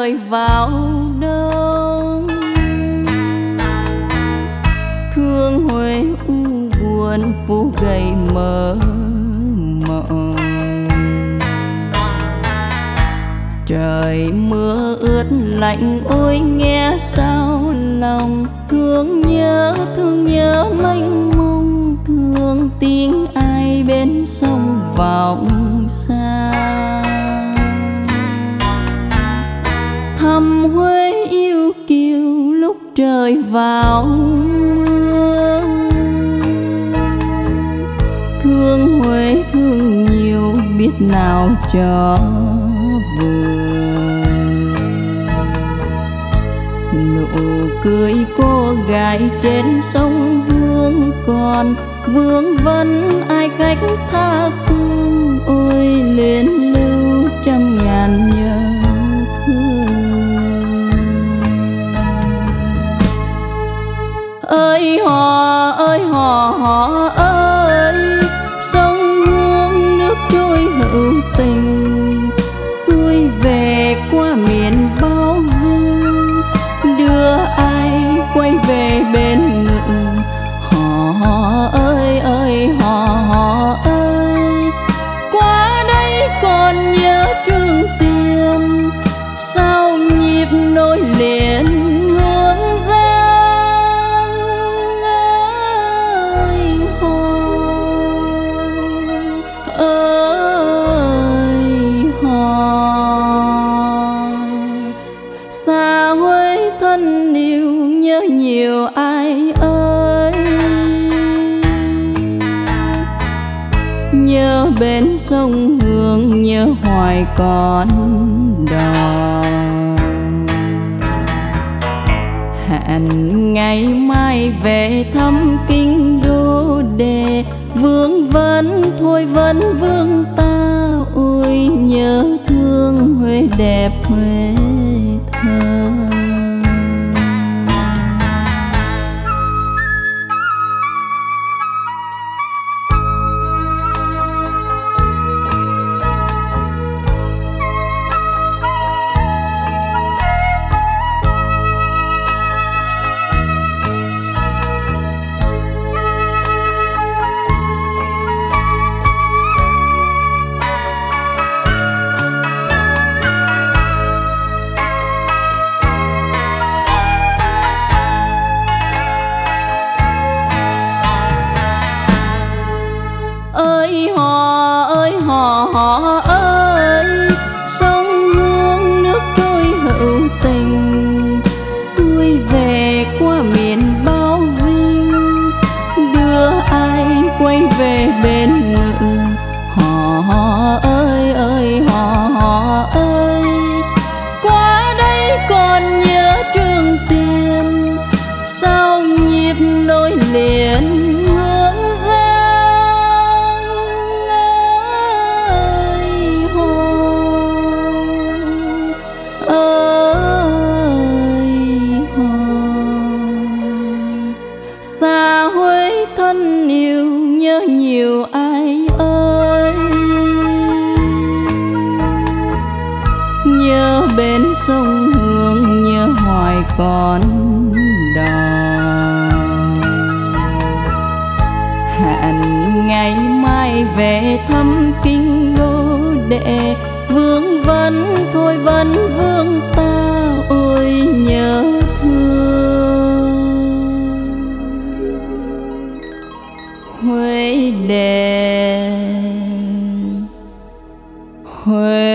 trời vào đông. Thương Huế u buồn phố gầy mơ mộng. Trời mưa ướt lạnh ôi nghe sao lòng. Thương nhớ mênh mông. Thương tiếng ai bên sông vọng xa. Thăm Huế yêu kiều lúc trời vào mưa. Thương Huế thương nhiều biết nào cho vừa. Nụ cười cô gái trên sông Hương còn vương vấn ai khách tha phương. Ôi luyến lưu trăm ngàn nhớ thương. Ơi hò ơi, sông Hương nước trôi hữu tình. Xuôi về qua miền bao vinh, đưa ai quay về bên ngự. Hò ơi hò ơi, qua đây còn nhớ Trường Tiền. Sao nhịp nối liền Hương Giang. Ơi hò ơi hò, xa Huế thân yêu nhớ nhiều ai ơi. Nhớ bên sông Hương nhớ hoài con đò. Hẹn ngày mai về thăm kinh đô để vương vấn thôi vấn vương ta. Ôi nhớ thương Huế đẹp Huế thơ. Hò ơi, sông Hương nước trôi hữu tình. Xuôi về qua miền bao vinh, đưa ai quay về bên ngự. Hò ơi hò ơi, qua đây còn nhớ Trường Tiền. Sao nhịp nối liền Hương Giang. Xa Huế thân yêu nhớ nhiều ai ơi. Nhớ bên sông Hương nhớ hoài con đò. Hẹn ngày mai về thăm kinh đô để vương vấn thôi vấn vương ta. Ôi nhớ thương Huế đẹp Huế